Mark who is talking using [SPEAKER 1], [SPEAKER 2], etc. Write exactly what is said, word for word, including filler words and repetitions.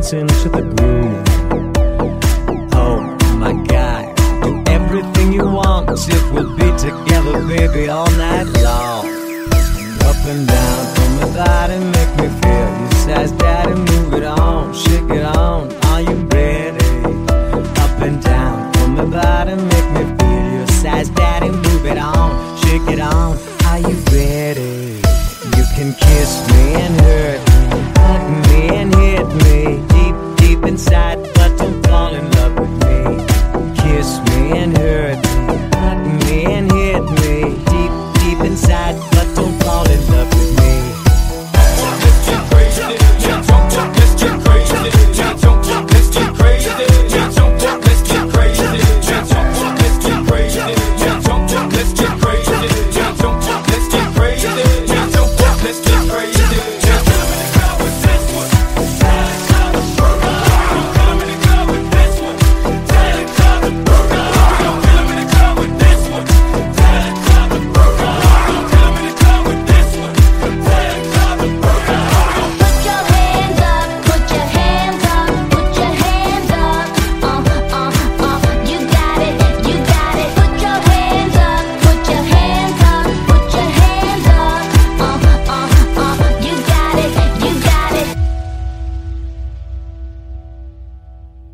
[SPEAKER 1] dancing to the groove. Oh my God, do everything you want if we'll be together, baby, all night long. Up and down, from my body, make me feel your size, daddy, move it on, shake it on, are you ready? Up and down, from my body, make me feel your size, daddy, move it on, shake it on.